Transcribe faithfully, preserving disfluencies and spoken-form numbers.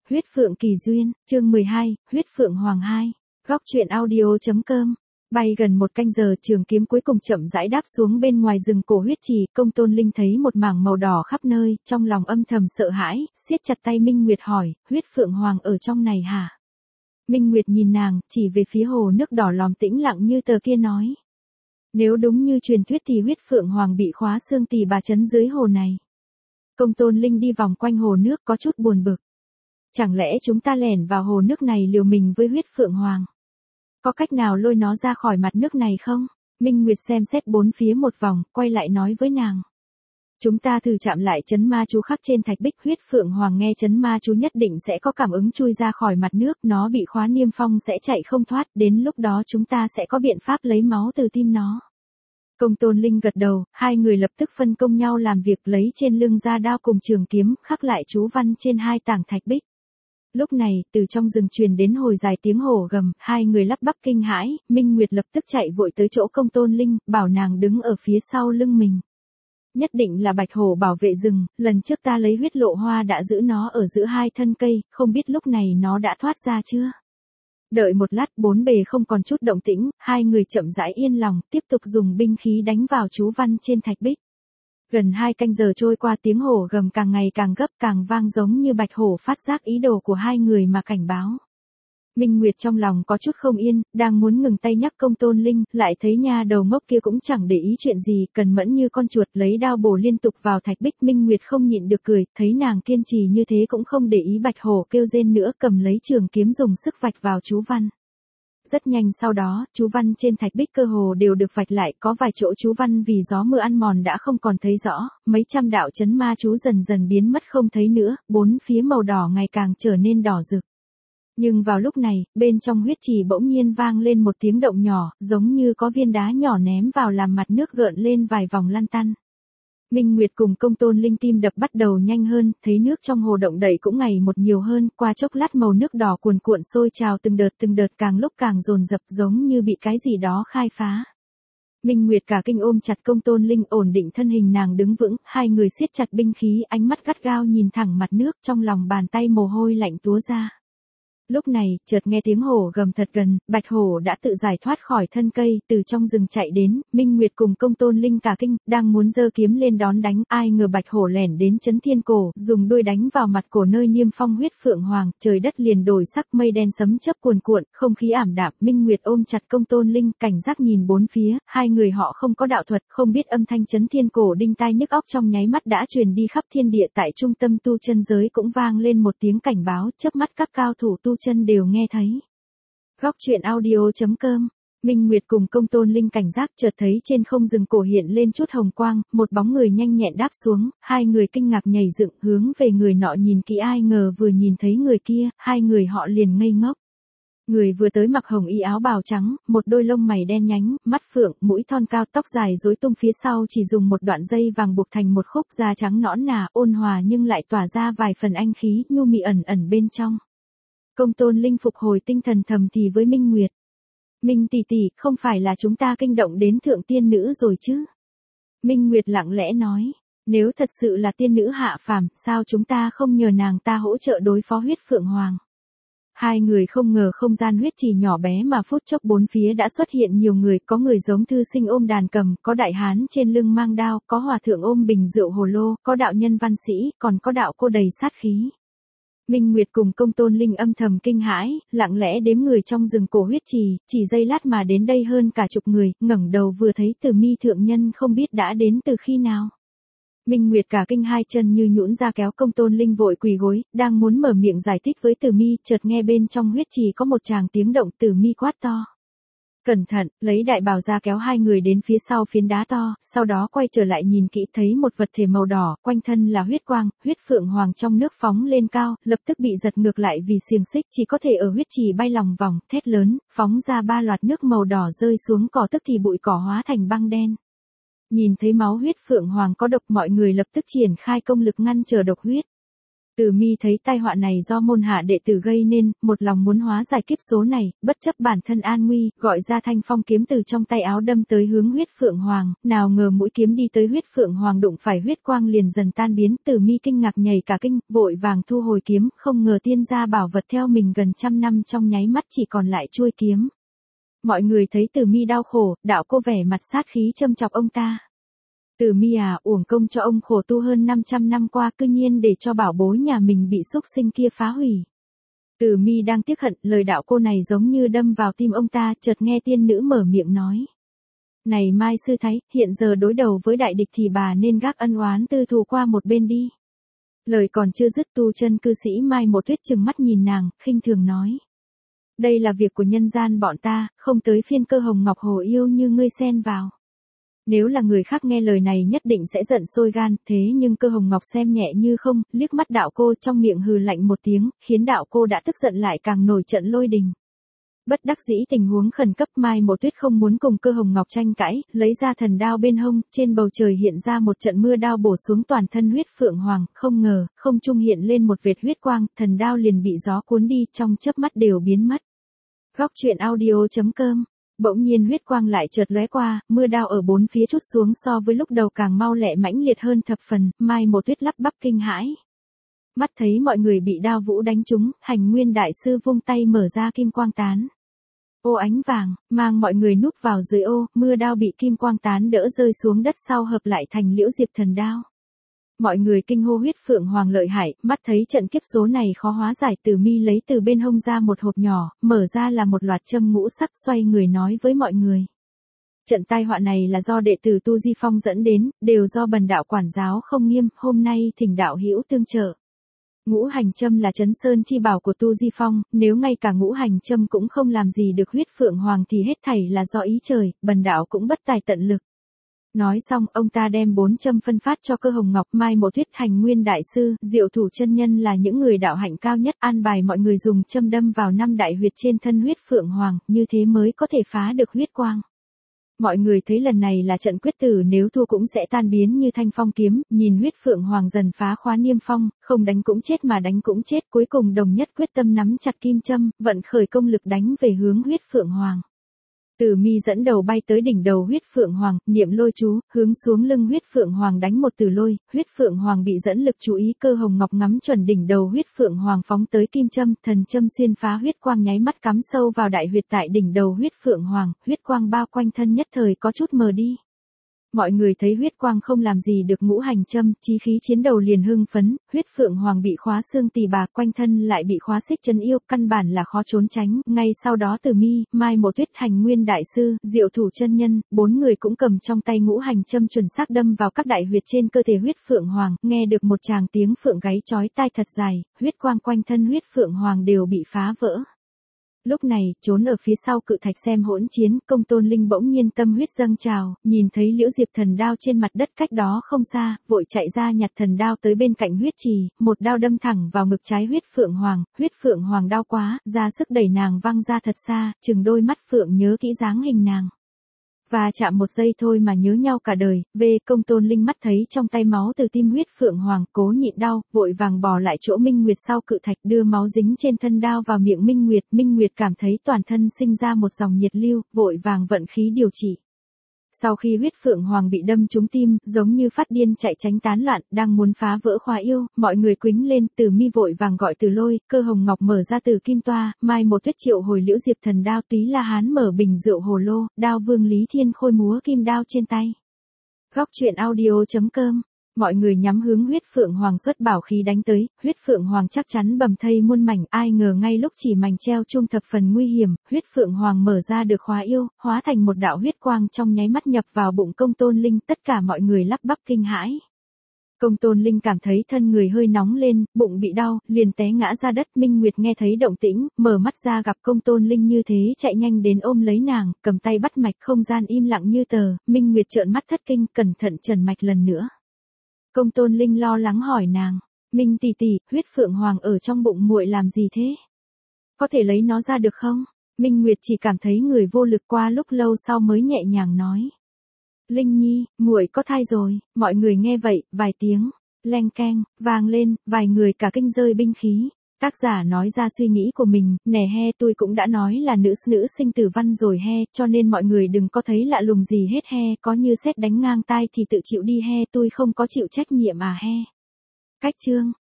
Huyết Phượng Kỳ Duyên, chương mười hai, Huyết Phượng Hoàng hai. Góc truyện audio.com. Bay gần một canh giờ, trường kiếm cuối cùng chậm rãi đáp xuống bên ngoài rừng cổ huyết trì. Công Tôn Linh thấy một mảng màu đỏ khắp nơi, trong lòng âm thầm sợ hãi, siết chặt tay Minh Nguyệt hỏi, Huyết Phượng Hoàng ở trong này hả? Minh Nguyệt nhìn nàng, chỉ về phía hồ nước đỏ lòm tĩnh lặng như tờ kia nói. Nếu đúng như truyền thuyết thì Huyết Phượng Hoàng bị khóa xương tỳ bà trấn dưới hồ này. Công Tôn Linh đi vòng quanh hồ nước có chút buồn bực. Chẳng lẽ chúng ta lẻn vào hồ nước này liều mình với Huyết Phượng Hoàng? Có cách nào lôi nó ra khỏi mặt nước này không? Minh Nguyệt xem xét bốn phía một vòng, quay lại nói với nàng. Chúng ta thử chạm lại chấn ma chú khắc trên thạch bích. Huyết Phượng Hoàng nghe chấn ma chú nhất định sẽ có cảm ứng chui ra khỏi mặt nước, nó bị khóa niêm phong sẽ chạy không thoát, đến lúc đó chúng ta sẽ có biện pháp lấy máu từ tim nó. Công Tôn Linh gật đầu, hai người lập tức phân công nhau làm việc, lấy trên lưng ra đao cùng trường kiếm, khắc lại chú văn trên hai tảng thạch bích. Lúc này, từ trong rừng truyền đến hồi dài tiếng hổ gầm, hai người lắp bắp kinh hãi, Minh Nguyệt lập tức chạy vội tới chỗ Công Tôn Linh, bảo nàng đứng ở phía sau lưng mình. Nhất định là bạch hổ bảo vệ rừng, lần trước ta lấy huyết lộ hoa đã giữ nó ở giữa hai thân cây, không biết lúc này nó đã thoát ra chưa? Đợi một lát, bốn bề không còn chút động tĩnh, hai người chậm rãi yên lòng, tiếp tục dùng binh khí đánh vào chú văn trên thạch bích. Gần hai canh giờ trôi qua, tiếng hổ gầm càng ngày càng gấp, càng vang, giống như bạch hổ phát giác ý đồ của hai người mà cảnh báo. Minh Nguyệt trong lòng có chút không yên, đang muốn ngừng tay nhắc Công Tôn Linh, lại thấy nha đầu ngốc kia cũng chẳng để ý chuyện gì, cần mẫn như con chuột lấy đao bổ liên tục vào thạch bích. Minh Nguyệt không nhịn được cười, thấy nàng kiên trì như thế cũng không để ý bạch hổ kêu rên nữa, cầm lấy trường kiếm dùng sức vạch vào chú văn. Rất nhanh sau đó, chú văn trên thạch bích cơ hồ đều được vạch lại, có vài chỗ chú văn vì gió mưa ăn mòn đã không còn thấy rõ, mấy trăm đạo chấn ma chú dần dần biến mất không thấy nữa, bốn phía màu đỏ ngày càng trở nên đỏ rực. Nhưng vào lúc này, bên trong huyết trì bỗng nhiên vang lên một tiếng động nhỏ, giống như có viên đá nhỏ ném vào làm mặt nước gợn lên vài vòng lăn tăn. Minh Nguyệt cùng Công Tôn Linh tim đập bắt đầu nhanh hơn, thấy nước trong hồ động đậy cũng ngày một nhiều hơn, qua chốc lát màu nước đỏ cuồn cuộn sôi trào từng đợt từng đợt, càng lúc càng dồn dập, giống như bị cái gì đó khai phá. Minh Nguyệt cả kinh ôm chặt Công Tôn Linh, ổn định thân hình nàng đứng vững, hai người siết chặt binh khí, ánh mắt gắt gao nhìn thẳng mặt nước, trong lòng bàn tay mồ hôi lạnh túa ra. Lúc này, chợt nghe tiếng hổ gầm thật gần, bạch hổ đã tự giải thoát khỏi thân cây, từ trong rừng chạy đến. Minh Nguyệt cùng Công Tôn Linh cả kinh, đang muốn giơ kiếm lên đón đánh, ai ngờ bạch hổ lẻn đến chấn thiên cổ, dùng đuôi đánh vào mặt cổ nơi niêm phong Huyết Phượng Hoàng, trời đất liền đổi sắc, mây đen sấm chớp cuồn cuộn, không khí ảm đạm. Minh Nguyệt ôm chặt Công Tôn Linh, cảnh giác nhìn bốn phía, hai người họ không có đạo thuật, không biết âm thanh chấn thiên cổ đinh tai nhức óc trong nháy mắt đã truyền đi khắp thiên địa. Tại trung tâm tu chân giới cũng vang lên một tiếng cảnh báo, chớp mắt các cao thủ tu chân đều nghe thấy. Góc truyện audio.com. Minh Nguyệt cùng Công Tôn Linh cảnh giác, chợt thấy trên không rừng cổ hiện lên chút hồng quang, một bóng người nhanh nhẹn đáp xuống, hai người kinh ngạc nhảy dựng hướng về người nọ nhìn kỹ, ai ngờ vừa nhìn thấy người kia, hai người họ liền ngây ngốc. Người vừa tới mặc hồng y áo bào trắng, một đôi lông mày đen nhánh, mắt phượng, mũi thon cao, tóc dài rối tung phía sau chỉ dùng một đoạn dây vàng buộc thành một khúc, da trắng nõn nà, ôn hòa nhưng lại tỏa ra vài phần anh khí, nhu mị ẩn ẩn bên trong. Công Tôn Linh phục hồi tinh thần thầm thì với Minh Nguyệt. Minh tỷ tỷ, không phải là chúng ta kinh động đến thượng tiên nữ rồi chứ? Minh Nguyệt lặng lẽ nói, nếu thật sự là tiên nữ hạ phàm, sao chúng ta không nhờ nàng ta hỗ trợ đối phó Huyết Phượng Hoàng? Hai người không ngờ không gian huyết trì nhỏ bé mà phút chốc bốn phía đã xuất hiện nhiều người, có người giống thư sinh ôm đàn cầm, có đại hán trên lưng mang đao, có hòa thượng ôm bình rượu hồ lô, có đạo nhân văn sĩ, còn có đạo cô đầy sát khí. Minh Nguyệt cùng Công Tôn Linh âm thầm kinh hãi, lặng lẽ đếm người trong rừng cổ huyết trì, chỉ giây lát mà đến đây hơn cả chục người, ngẩng đầu vừa thấy Từ Mi thượng nhân không biết đã đến từ khi nào. Minh Nguyệt cả kinh, hai chân như nhũn ra, kéo Công Tôn Linh vội quỳ gối, đang muốn mở miệng giải thích với Từ Mi, chợt nghe bên trong huyết trì có một tràng tiếng động. Từ Mi quát to. Cẩn thận, lấy đại bào ra, kéo hai người đến phía sau phiến đá to, sau đó quay trở lại nhìn kỹ, thấy một vật thể màu đỏ, quanh thân là huyết quang, Huyết Phượng Hoàng trong nước phóng lên cao, lập tức bị giật ngược lại vì xiềng xích, chỉ có thể ở huyết trì bay lòng vòng, thét lớn, phóng ra ba loạt nước màu đỏ rơi xuống cỏ, tức thì bụi cỏ hóa thành băng đen. Nhìn thấy máu Huyết Phượng Hoàng có độc, mọi người lập tức triển khai công lực ngăn trở độc huyết. Từ Mi thấy tai họa này do môn hạ đệ tử gây nên, một lòng muốn hóa giải kiếp số này, bất chấp bản thân an nguy, gọi ra thanh phong kiếm từ trong tay áo đâm tới hướng huyết phượng hoàng, nào ngờ mũi kiếm đi tới huyết phượng hoàng đụng phải huyết quang liền dần tan biến. Từ Mi kinh ngạc nhảy cả kinh, vội vàng thu hồi kiếm, không ngờ tiên gia bảo vật theo mình gần trăm năm trong nháy mắt chỉ còn lại chuôi kiếm. Mọi người thấy Từ Mi đau khổ, đạo cô vẻ mặt sát khí châm chọc ông ta. Từ Mi à, uổng công cho ông khổ tu hơn năm trăm năm qua cư nhiên để cho bảo bối nhà mình bị xúc sinh kia phá hủy. Từ Mi đang tiếc hận, lời đạo cô này giống như đâm vào tim ông ta, chợt nghe tiên nữ mở miệng nói. Này Mai sư thái, hiện giờ đối đầu với đại địch thì bà nên gác ân oán tư thù qua một bên đi. Lời còn chưa dứt, tu chân cư sĩ Mai Một Tuyết trừng mắt nhìn nàng, khinh thường nói. Đây là việc của nhân gian bọn ta, không tới phiên Cơ Hồng Ngọc hồ yêu như ngươi xen vào. Nếu là người khác nghe lời này nhất định sẽ giận sôi gan, thế nhưng Cơ Hồng Ngọc xem nhẹ như không, liếc mắt đạo cô trong miệng hừ lạnh một tiếng, khiến đạo cô đã tức giận lại càng nổi trận lôi đình. Bất đắc dĩ tình huống khẩn cấp, Mai Một Tuyết không muốn cùng Cơ Hồng Ngọc tranh cãi, lấy ra thần đao bên hông, trên bầu trời hiện ra một trận mưa đao bổ xuống toàn thân huyết phượng hoàng, không ngờ, không trung hiện lên một vệt huyết quang, thần đao liền bị gió cuốn đi, trong chớp mắt đều biến mất. Góc truyện audio chấm com. Bỗng nhiên huyết quang lại chợt lóe qua, mưa đao ở bốn phía trút xuống so với lúc đầu càng mau lẹ mãnh liệt hơn thập phần, Mai Một Tuyết lắp bắp kinh hãi. Mắt thấy mọi người bị đao vũ đánh trúng, Hành Nguyên đại sư vung tay mở ra kim quang tán. Ô ánh vàng, mang mọi người núp vào dưới ô, mưa đao bị kim quang tán đỡ rơi xuống đất sau hợp lại thành liễu diệp thần đao. Mọi người kinh hô huyết phượng hoàng lợi hại, mắt thấy trận kiếp số này khó hóa giải. Từ Mi lấy từ bên hông ra một hộp nhỏ, mở ra là một loạt châm ngũ sắc, xoay người nói với mọi người. Trận tai họa này là do đệ tử Tu Di Phong dẫn đến, đều do bần đạo quản giáo không nghiêm, hôm nay thỉnh đạo hữu tương trợ. Ngũ hành châm là trấn sơn chi bảo của Tu Di Phong, nếu ngay cả ngũ hành châm cũng không làm gì được huyết phượng hoàng thì hết thảy là do ý trời, bần đạo cũng bất tài tận lực. Nói xong, ông ta đem bốn châm phân phát cho Cơ Hồng Ngọc, Mai Một Tuyết, Hành Nguyên đại sư, Diệu Thủ chân nhân là những người đạo hạnh cao nhất, an bài mọi người dùng châm đâm vào năm đại huyệt trên thân huyết phượng hoàng, như thế mới có thể phá được huyết quang. Mọi người thấy lần này là trận quyết tử, nếu thua cũng sẽ tan biến như thanh phong kiếm, nhìn huyết phượng hoàng dần phá khóa niêm phong, không đánh cũng chết mà đánh cũng chết, cuối cùng đồng nhất quyết tâm nắm chặt kim châm, vận khởi công lực đánh về hướng huyết phượng hoàng. Từ Mi dẫn đầu bay tới đỉnh đầu huyết phượng hoàng, niệm lôi chú, hướng xuống lưng huyết phượng hoàng đánh một từ lôi, huyết phượng hoàng bị dẫn lực chú ý. Cơ Hồng Ngọc ngắm chuẩn đỉnh đầu huyết phượng hoàng phóng tới kim châm, thần châm xuyên phá huyết quang nháy mắt cắm sâu vào đại huyệt tại đỉnh đầu huyết phượng hoàng, huyết quang bao quanh thân nhất thời có chút mờ đi. Mọi người thấy huyết quang không làm gì được ngũ hành châm, chí khí chiến đầu liền hưng phấn, huyết phượng hoàng bị khóa xương tỳ bà, quanh thân lại bị khóa xích chân yêu, căn bản là khó trốn tránh. Ngay sau đó Từ Mi, Mai Một Tuyết, Hành Nguyên đại sư, Diệu Thủ chân nhân, bốn người cũng cầm trong tay ngũ hành châm chuẩn xác đâm vào các đại huyệt trên cơ thể huyết phượng hoàng, nghe được một tràng tiếng phượng gáy chói tai thật dài, huyết quang quanh thân huyết phượng hoàng đều bị phá vỡ. Lúc này, trốn ở phía sau cự thạch xem hỗn chiến, Công Tôn Linh bỗng nhiên tâm huyết dâng trào, nhìn thấy liễu diệp thần đao trên mặt đất cách đó không xa, vội chạy ra nhặt thần đao tới bên cạnh huyết trì, một đao đâm thẳng vào ngực trái huyết phượng hoàng, huyết phượng hoàng đau quá, ra sức đẩy nàng văng ra thật xa, chừng đôi mắt phượng nhớ kỹ dáng hình nàng. Và chạm một giây thôi mà nhớ nhau cả đời. Về Công Tôn Linh mắt thấy trong tay máu từ tim huyết phượng hoàng, cố nhịn đau, vội vàng bỏ lại chỗ Minh Nguyệt sau cự thạch, đưa máu dính trên thân đao vào miệng Minh Nguyệt. Minh Nguyệt cảm thấy toàn thân sinh ra một dòng nhiệt lưu, vội vàng vận khí điều trị. Sau khi huyết phượng hoàng bị đâm trúng tim, giống như phát điên chạy tránh tán loạn, đang muốn phá vỡ khóa yêu, mọi người quýnh lên. Từ Mi vội vàng gọi Từ Lôi, Cơ Hồng Ngọc mở ra từ kim toa, Mai Một Tuyết triệu hồi liễu diệp thần đao, Túy La Hán mở bình rượu hồ lô, Đao Vương Lý Thiên Khôi múa kim đao trên tay. Góc truyện audio chấm com. Mọi người nhắm hướng huyết phượng hoàng xuất bảo khí đánh tới, huyết phượng hoàng chắc chắn bầm thây muôn mảnh, ai ngờ ngay lúc chỉ mảnh treo chung thập phần nguy hiểm, huyết phượng hoàng mở ra được khóa yêu, hóa thành một đạo huyết quang trong nháy mắt nhập vào bụng Công Tôn Linh, tất cả mọi người lắp bắp kinh hãi. Công Tôn Linh cảm thấy thân người hơi nóng lên, bụng bị đau, liền té ngã ra đất. Minh Nguyệt nghe thấy động tĩnh, mở mắt ra gặp Công Tôn Linh như thế, chạy nhanh đến ôm lấy nàng, cầm tay bắt mạch, không gian im lặng như tờ. Minh Nguyệt trợn mắt thất kinh, cẩn thận trần mạch lần nữa. Công Tôn Linh lo lắng hỏi nàng, Minh tỷ tỷ, huyết phượng hoàng ở trong bụng muội làm gì thế? Có thể lấy nó ra được không? Minh Nguyệt chỉ cảm thấy người vô lực, qua lúc lâu sau mới nhẹ nhàng nói. Linh Nhi, muội có thai rồi. Mọi người nghe vậy, vài tiếng. leng keng, vang lên, vài người cả kinh rơi binh khí. Tác giả nói ra suy nghĩ của mình, nè he tôi cũng đã nói là nữ nữ sinh tử văn rồi he, cho nên mọi người đừng có thấy lạ lùng gì hết he, có như sét đánh ngang tai thì tự chịu đi he, tôi không có chịu trách nhiệm à he. Cách chương